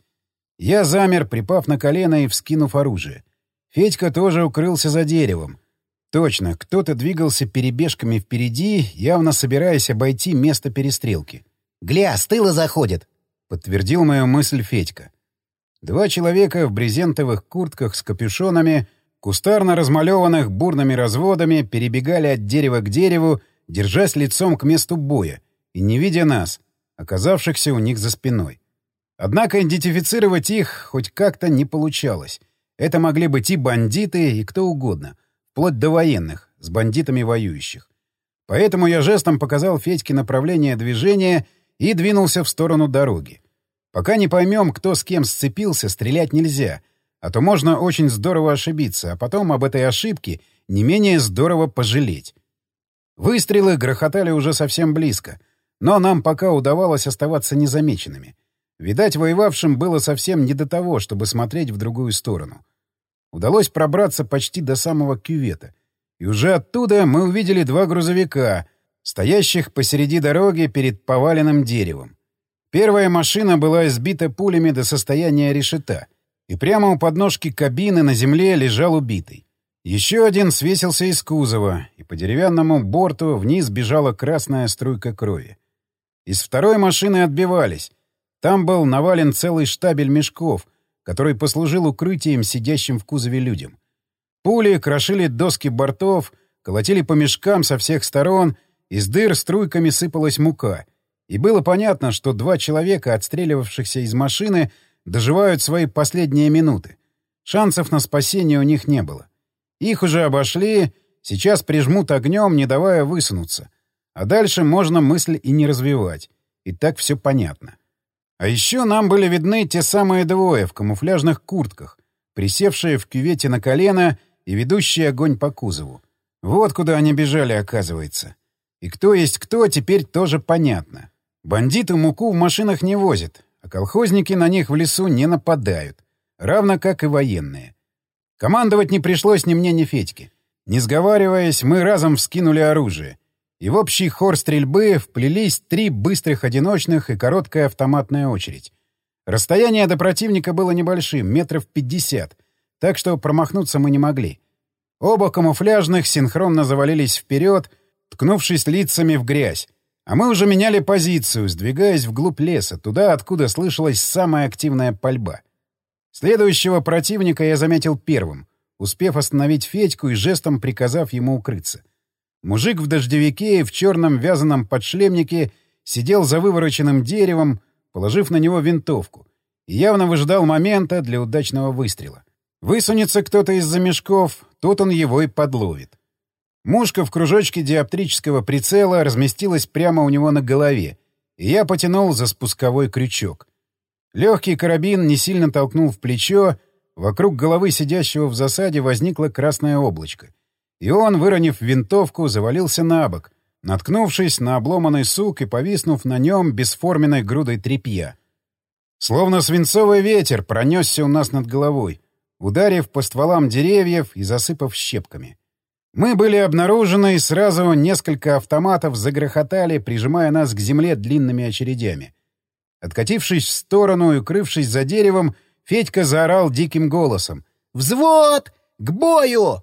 Я замер, припав на колено и вскинув оружие. Федька тоже укрылся за деревом. Точно, кто-то двигался перебежками впереди, явно собираясь обойти место перестрелки. «Гля, с тыла заходит!» — подтвердил мою мысль Федька. Два человека в брезентовых куртках с капюшонами, кустарно размалеванных бурными разводами, перебегали от дерева к дереву, держась лицом к месту боя и не видя нас, оказавшихся у них за спиной. Однако идентифицировать их хоть как-то не получалось. Это могли быть и бандиты, и кто угодно, вплоть до военных, с бандитами воюющих. Поэтому я жестом показал Федьке направление движения и двинулся в сторону дороги. Пока не поймем, кто с кем сцепился, стрелять нельзя, а то можно очень здорово ошибиться, а потом об этой ошибке не менее здорово пожалеть. Выстрелы грохотали уже совсем близко, но нам пока удавалось оставаться незамеченными. Видать, воевавшим было совсем не до того, чтобы смотреть в другую сторону. Удалось пробраться почти до самого кювета, и уже оттуда мы увидели два грузовика, стоящих посреди дороги перед поваленным деревом. Первая машина была избита пулями до состояния решета, и прямо у подножки кабины на земле лежал убитый. Еще один свесился из кузова, и по деревянному борту вниз бежала красная струйка крови. Из второй машины отбивались. Там был навален целый штабель мешков, который послужил укрытием сидящим в кузове людям. Пули крошили доски бортов, колотили по мешкам со всех сторон, из дыр струйками сыпалась мука. И было понятно, что два человека, отстреливавшихся из машины, доживают свои последние минуты. Шансов на спасение у них не было. Их уже обошли, сейчас прижмут огнем, не давая высунуться. А дальше можно мысль и не развивать. И так все понятно. А еще нам были видны те самые двое в камуфляжных куртках, присевшие в кювете на колено и ведущие огонь по кузову. Вот куда они бежали, оказывается. И кто есть кто, теперь тоже понятно. Бандиты муку в машинах не возят, а колхозники на них в лесу не нападают. Равно как и военные. Командовать не пришлось ни мне, ни Федьке. Не сговариваясь, мы разом вскинули оружие. И в общий хор стрельбы вплелись три быстрых одиночных и короткая автоматная очередь. Расстояние до противника было небольшим, метров пятьдесят, так что промахнуться мы не могли. Оба камуфляжных синхронно завалились вперед, ткнувшись лицами в грязь. А мы уже меняли позицию, сдвигаясь вглубь леса, туда, откуда слышалась самая активная пальба. Следующего противника я заметил первым, успев остановить Федьку и жестом приказав ему укрыться. Мужик в дождевике и в черном вязаном подшлемнике сидел за вывороченным деревом, положив на него винтовку, и явно выжидал момента для удачного выстрела. Высунется кто-то из-за мешков, тут он его и подловит. Мушка в кружочке диоптрического прицела разместилась прямо у него на голове, и я потянул за спусковой крючок. Легкий карабин не сильно толкнул в плечо, вокруг головы сидящего в засаде возникло красное облачко. И он, выронив винтовку, завалился на бок, наткнувшись на обломанный сук и повиснув на нем бесформенной грудой тряпья. Словно свинцовый ветер пронесся у нас над головой, ударив по стволам деревьев и засыпав щепками. Мы были обнаружены, и сразу несколько автоматов загрохотали, прижимая нас к земле длинными очередями. Откатившись в сторону и укрывшись за деревом, Федька заорал диким голосом: «Взвод! К бою!»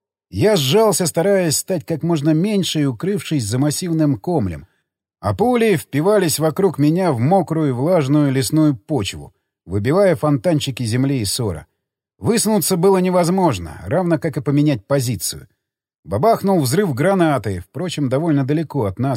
Я сжался, стараясь стать как можно меньше и укрывшись за массивным комлем, а пули впивались вокруг меня в мокрую влажную лесную почву, выбивая фонтанчики земли и сора. Высунуться было невозможно, равно как и поменять позицию. Бабахнул взрыв гранаты, впрочем, довольно далеко от нас,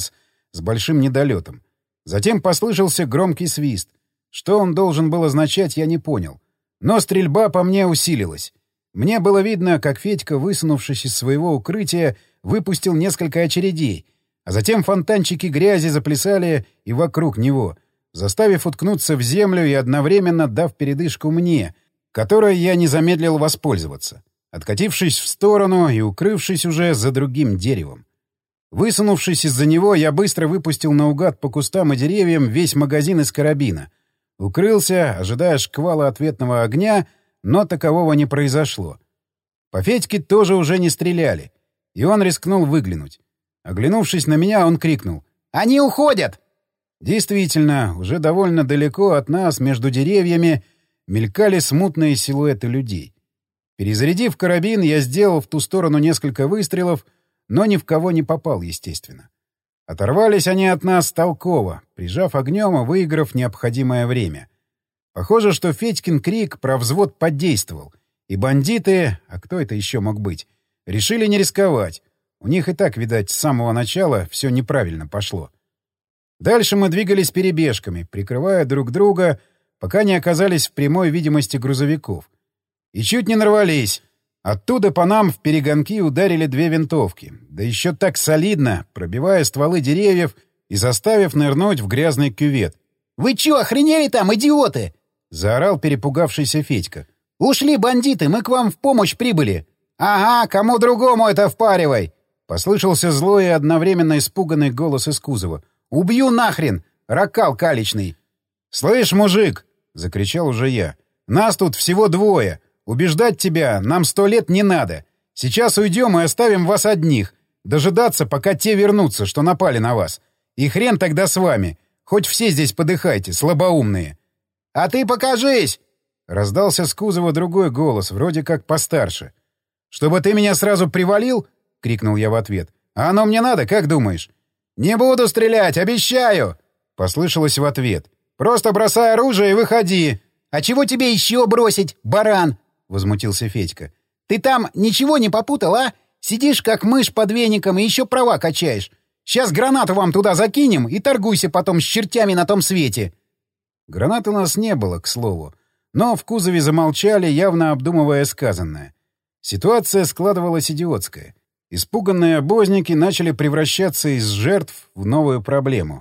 с большим недолетом. Затем послышался громкий свист. Что он должен был означать, я не понял. Но стрельба по мне усилилась. Мне было видно, как Федька, высунувшись из своего укрытия, выпустил несколько очередей, а затем фонтанчики грязи заплясали и вокруг него, заставив уткнуться в землю и одновременно дав передышку мне, которой я не замедлил воспользоваться, откатившись в сторону и укрывшись уже за другим деревом. Высунувшись из-за него, я быстро выпустил наугад по кустам и деревьям весь магазин из карабина. Укрылся, ожидая шквала ответного огня, но такового не произошло. По Федьке тоже уже не стреляли, и он рискнул выглянуть. Оглянувшись на меня, он крикнул: «Они уходят!» Действительно, уже довольно далеко от нас, между деревьями, мелькали смутные силуэты людей. Перезарядив карабин, я сделал в ту сторону несколько выстрелов, но ни в кого не попал, естественно. Оторвались они от нас толково, прижав огнем и выиграв необходимое время. Похоже, что Федькин крик про взвод подействовал, и бандиты, а кто это еще мог быть, решили не рисковать. У них и так, видать, с самого начала все неправильно пошло. Дальше мы двигались перебежками, прикрывая друг друга, пока не оказались в прямой видимости грузовиков. И чуть не нарвались. Оттуда по нам в перегонки ударили две винтовки, да еще так солидно, пробивая стволы деревьев и заставив нырнуть в грязный кювет. «Вы чё, охренели там, идиоты?» — заорал перепугавшийся Федька. «Ушли бандиты, мы к вам в помощь прибыли». «Ага, кому другому это впаривай!» — послышался злой и одновременно испуганный голос из кузова. «Убью нахрен! Ракал каличный!» «Слышь, мужик!» — закричал уже я. «Нас тут всего двое. Убеждать тебя нам сто лет не надо. Сейчас уйдем и оставим вас одних. Дожидаться, пока те вернутся, что напали на вас. И хрен тогда с вами. Хоть все здесь подыхайте, слабоумные». «А ты покажись!» — раздался с кузова другой голос, вроде как постарше. «Чтобы ты меня сразу привалил?» — крикнул я в ответ. «А оно мне надо, как думаешь?» «Не буду стрелять, обещаю!» — послышалось в ответ. «Просто бросай оружие и выходи!» «А чего тебе еще бросить, баран?» — возмутился Федька. «Ты там ничего не попутал, а? Сидишь как мышь под веником и еще права качаешь. Сейчас гранату вам туда закинем и торгуйся потом с чертями на том свете». Гранат у нас не было, к слову, но в кузове замолчали, явно обдумывая сказанное. Ситуация складывалась идиотская. Испуганные обозники начали превращаться из жертв в новую проблему.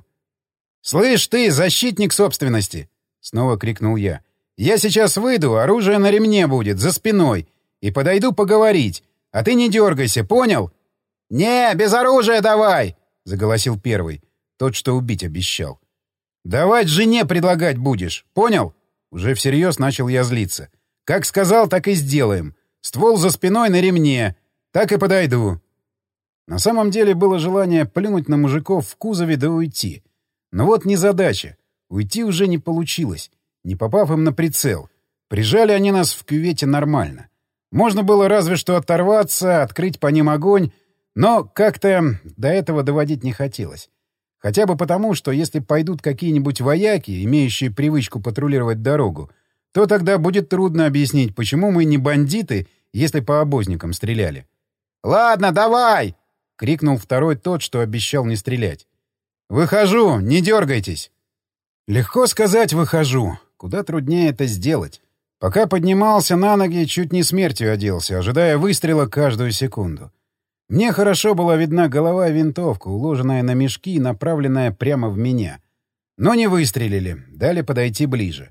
«Слышь ты, защитник собственности!» — снова крикнул я. «Я сейчас выйду, оружие на ремне будет, за спиной, и подойду поговорить, а ты не дергайся, понял?» «Не, без оружия давай!» — заголосил первый, тот, что убить обещал. «Давать жене предлагать будешь, понял?» Уже всерьез начал я злиться. «Как сказал, так и сделаем. Ствол за спиной на ремне. Так и подойду». На самом деле было желание плюнуть на мужиков в кузове да уйти. Но вот незадача. Уйти уже не получилось, не попав им на прицел. Прижали они нас в кювете нормально. Можно было разве что оторваться, открыть по ним огонь, но как-то до этого доводить не хотелось. Хотя бы потому, что если пойдут какие-нибудь вояки, имеющие привычку патрулировать дорогу, то тогда будет трудно объяснить, почему мы не бандиты, если по обозникам стреляли. «Ладно, давай!» — крикнул второй тот, что обещал не стрелять. «Выхожу, не дергайтесь!» Легко сказать «выхожу». Куда труднее это сделать. Пока поднимался на ноги, чуть не смертью оделся, ожидая выстрела каждую секунду. Мне хорошо была видна голова и винтовка, уложенная на мешки и направленная прямо в меня. Но не выстрелили, дали подойти ближе.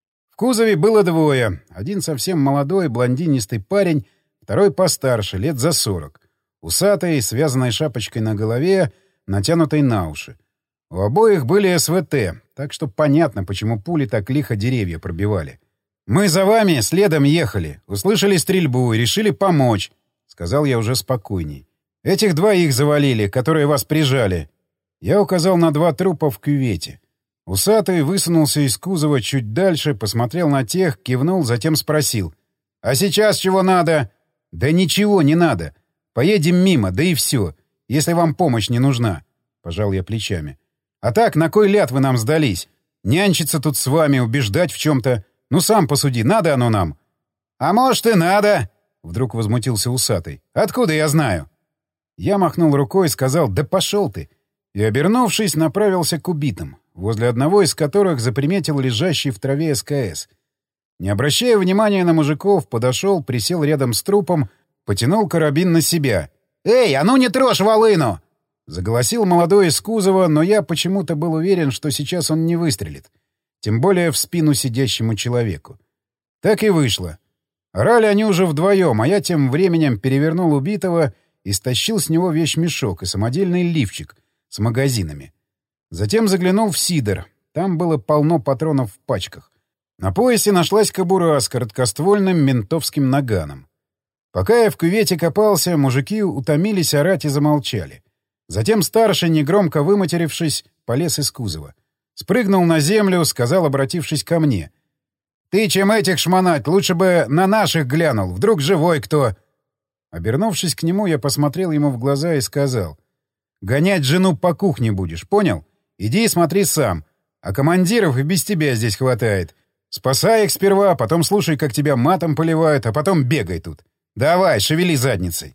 В кузове было двое. Один совсем молодой, блондинистый парень, второй постарше, лет за сорок. Усатый, связанной шапочкой на голове, натянутой на уши. У обоих были СВТ, так что понятно, почему пули так лихо деревья пробивали. «Мы за вами следом ехали, услышали стрельбу и решили помочь», — сказал я уже спокойней. «Этих двоих завалили, которые вас прижали». Я указал на два трупа в кювете. Усатый высунулся из кузова чуть дальше, посмотрел на тех, кивнул, затем спросил. «А сейчас чего надо?» «Да ничего не надо. Поедем мимо, да и все, если вам помощь не нужна», — пожал я плечами. «А так, на кой ляд вы нам сдались? Нянчиться тут с вами, убеждать в чем-то. Ну, сам посуди, надо оно нам?» «А может, и надо!» — вдруг возмутился усатый. «Откуда я знаю?» Я махнул рукой и сказал: «Да пошел ты! и, обернувшись, направился к убитым, возле одного из которых заприметил лежащий в траве СКС. Не обращая внимания на мужиков, подошел, присел рядом с трупом, потянул карабин на себя. «Эй, а ну не трожь волыну!» Заголосил молодой из кузова, но я почему-то был уверен, что сейчас он не выстрелит. Тем более в спину сидящему человеку. Так и вышло. Орали они уже вдвоем, а я тем временем перевернул убитого и стащил с него вещмешок и самодельный лифчик с магазинами. Затем заглянул в сидор. Там было полно патронов в пачках. На поясе нашлась кобура с короткоствольным ментовским наганом. Пока я в кювете копался, мужики утомились орать и замолчали. Затем старший, негромко выматерившись, полез из кузова. Спрыгнул на землю, сказал, обратившись ко мне. «Ты чем этих шмонать? Лучше бы на наших глянул. Вдруг живой кто?» Обернувшись к нему, я посмотрел ему в глаза и сказал. «Гонять жену по кухне будешь, понял? Иди и смотри сам. А командиров и без тебя здесь хватает. Спасай их сперва, потом слушай, как тебя матом поливают, а потом бегай тут. Давай, шевели задницей».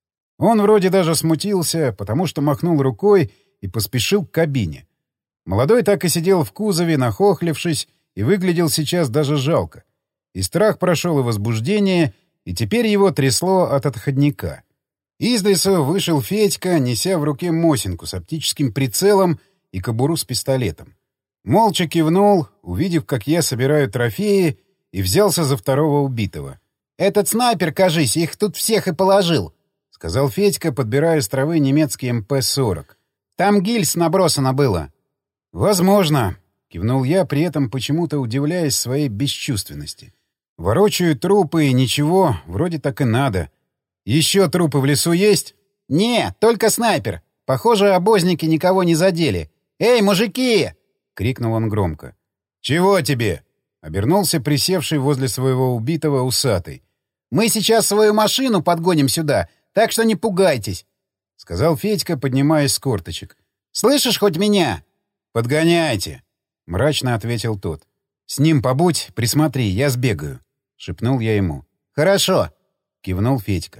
Он вроде даже смутился, потому что махнул рукой и поспешил к кабине. Молодой так и сидел в кузове, нахохлившись, и выглядел сейчас даже жалко. И страх прошел, и возбуждение, и теперь его трясло от отходняка. Из лесу вышел Федька, неся в руке Мосинку с оптическим прицелом и кобуру с пистолетом. Молча кивнул, увидев, как я собираю трофеи, и взялся за второго убитого. «Этот снайпер, кажись, их тут всех и положил», — сказал Федька, подбирая с травы немецкий эм пэ сорок. «Там гильз набросано было». «Возможно», — кивнул я, при этом почему-то удивляясь своей бесчувственности. «Ворочаю трупы и ничего, вроде так и надо. Еще трупы в лесу есть?» «Не, только снайпер. Похоже, обозники никого не задели. Эй, мужики!» — крикнул он громко. «Чего тебе?» — обернулся присевший возле своего убитого усатый. «Мы сейчас свою машину подгоним сюда, так что не пугайтесь», — сказал Федька, поднимаясь с корточек. «Слышишь хоть меня?» «Подгоняйте», — мрачно ответил тот. «С ним побудь, присмотри, я сбегаю», — шепнул я ему. «Хорошо», — кивнул Федька.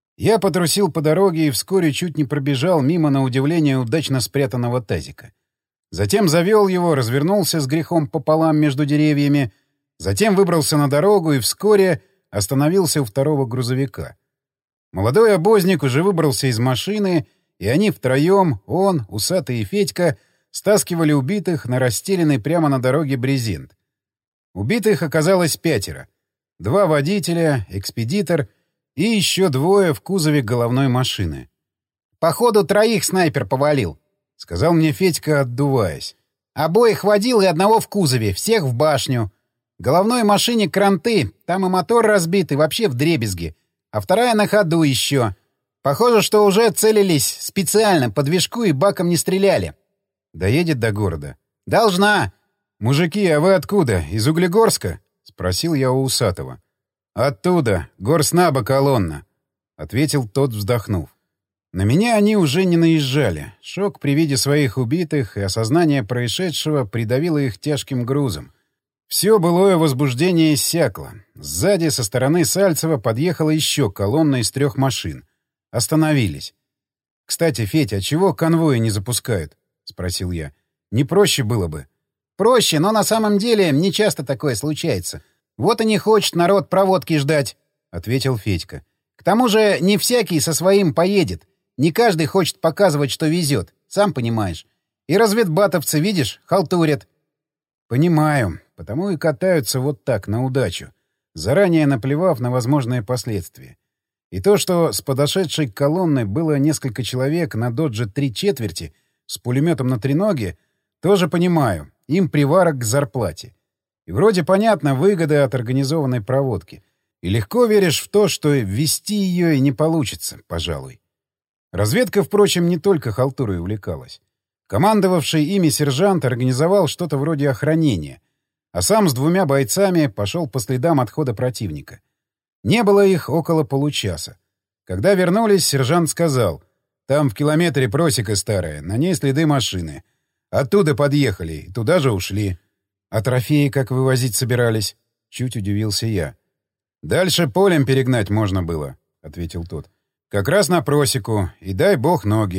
Я потрусил по дороге и вскоре чуть не пробежал мимо, на удивление, удачно спрятанного тазика. Затем завел его, развернулся с грехом пополам между деревьями, затем выбрался на дорогу и вскоре остановился у второго грузовика. Молодой обозник уже выбрался из машины, и они втроем, он, усатый и Федька, стаскивали убитых на расстеленный прямо на дороге брезент. Убитых оказалось пятеро. Два водителя, экспедитор и еще двое в кузове головной машины. «Походу, троих снайпер повалил», — сказал мне Федька, отдуваясь. «Обоих водил и одного в кузове, всех в башню. Головной машине кранты, там и мотор разбит, и вообще вдребезги. А вторая на ходу еще. Похоже, что уже целились специально, по движку и баком не стреляли». «Доедет до города?» «Должна». «Мужики, а вы откуда? Из Углегорска?» — спросил я у усатого. «Оттуда. Горснаба колонна», — ответил тот, вздохнув. На меня они уже не наезжали. Шок при виде своих убитых и осознание происшедшего придавило их тяжким грузом. Все былое возбуждение иссякло. Сзади, со стороны Сальцева, подъехала еще колонна из трех машин. Остановились. «Кстати, Федь, а чего конвои не запускают?» — спросил я. «Не проще было бы?» «Проще, но на самом деле не часто такое случается. Вот и не хочет народ проводки ждать», — ответил Федька. «К тому же не всякий со своим поедет. Не каждый хочет показывать, что везет, сам понимаешь. И разведбатовцы, видишь, халтурят». «Понимаю, потому и катаются вот так, на удачу, заранее наплевав на возможные последствия. И то, что с подошедшей колонны было несколько человек на додже три четверти с пулеметом на треноге, тоже понимаю, им приварок к зарплате. И вроде понятно выгоды от организованной проводки. И легко веришь в то, что ввести ее и не получится, пожалуй. Разведка, впрочем, не только халтурой увлекалась. Командовавший ими сержант организовал что-то вроде охранения, а сам с двумя бойцами пошел по следам отхода противника. Не было их около получаса. Когда вернулись, сержант сказал: «Там в километре просека старая, на ней следы машины. Оттуда подъехали и туда же ушли». «А трофеи как вывозить собирались?» — чуть удивился я. «Дальше полем перегнать можно было», — ответил тот. «Как раз на просеку, и дай бог ноги.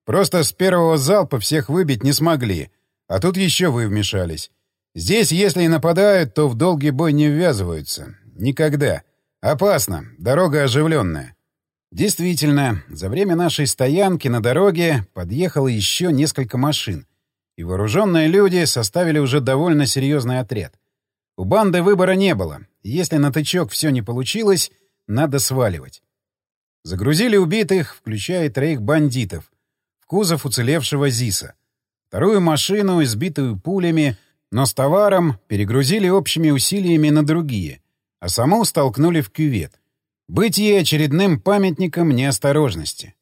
Просто с первого залпа всех выбить не смогли, а тут еще вы вмешались. Здесь, если и нападают, то в долгий бой не ввязываются. Никогда. Опасно. Дорога оживленная». Действительно, за время нашей стоянки на дороге подъехало еще несколько машин, и вооруженные люди составили уже довольно серьезный отряд. У банды выбора не было. Если на тычок все не получилось, надо сваливать. Загрузили убитых, включая троих бандитов, в кузов уцелевшего ЗИСа. Вторую машину, избитую пулями, но с товаром, перегрузили общими усилиями на другие, а саму столкнули в кювет. Быть ей очередным памятником неосторожности.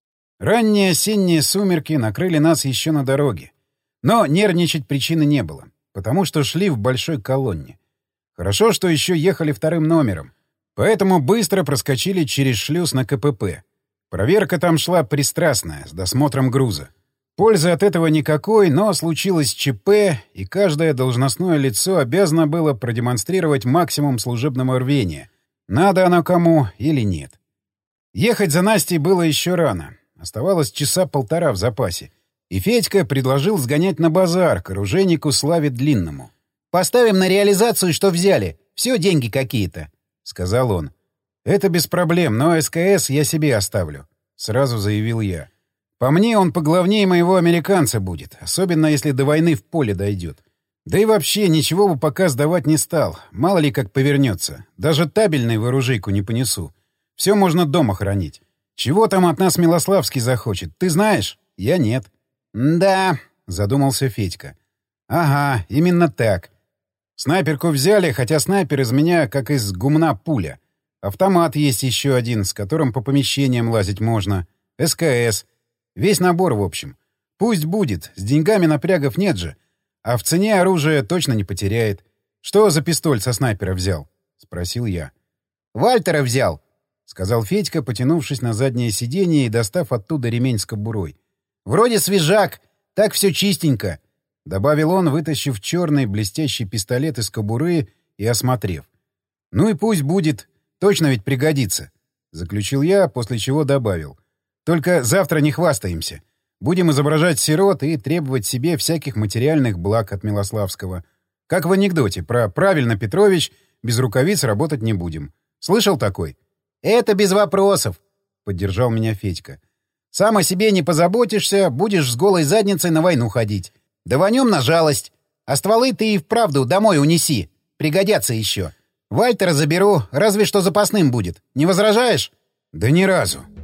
Ранние осенние сумерки накрыли нас еще на дороге. Но нервничать причины не было, потому что шли в большой колонне. Хорошо, что еще ехали вторым номером, поэтому быстро проскочили через шлюз на КПП. Проверка там шла пристрастная, с досмотром груза. Пользы от этого никакой, но случилось ЧП, и каждое должностное лицо обязано было продемонстрировать максимум служебного рвения. Надо оно кому или нет. Ехать за Настей было еще рано. Оставалось часа полтора в запасе. И Федька предложил сгонять на базар к оружейнику Славе Длинному. «Поставим на реализацию, что взяли. Все деньги какие-то», — сказал он. «Это без проблем, но СКС я себе оставлю», — сразу заявил я. «По мне он поглавнее моего американца будет, особенно если до войны в поле дойдет. Да и вообще ничего бы пока сдавать не стал, мало ли как повернется. Даже табельный в оружейку не понесу. Все можно дома хранить. Чего там от нас Милославский захочет, ты знаешь? Я нет». «Да», — задумался Федька. «Ага, именно так. Снайперку взяли, хотя снайпер из меня как из гумна пуля. Автомат есть еще один, с которым по помещениям лазить можно. СКС. Весь набор, в общем. Пусть будет, с деньгами напрягов нет же. А в цене оружие точно не потеряет. Что за пистоль со снайпера взял?» — спросил я. «Вальтера взял», — сказал Федька, потянувшись на заднее сиденье и достав оттуда ремень с кобурой. «Вроде свежак. Так все чистенько», — добавил он, вытащив черный блестящий пистолет из кобуры и осмотрев. «Ну и пусть будет. Точно ведь пригодится», — заключил я, после чего добавил. «Только завтра не хвастаемся. Будем изображать сирот и требовать себе всяких материальных благ от Милославского. Как в анекдоте про «правильно, Петрович, без рукавиц работать не будем». Слышал такой? «Это без вопросов», — поддержал меня Федька. «Сам о себе не позаботишься, будешь с голой задницей на войну ходить. Даванем на жалость. А стволы ты и вправду домой унеси. Пригодятся еще. Вальтера заберу, разве что запасным будет. Не возражаешь?» «Да ни разу»,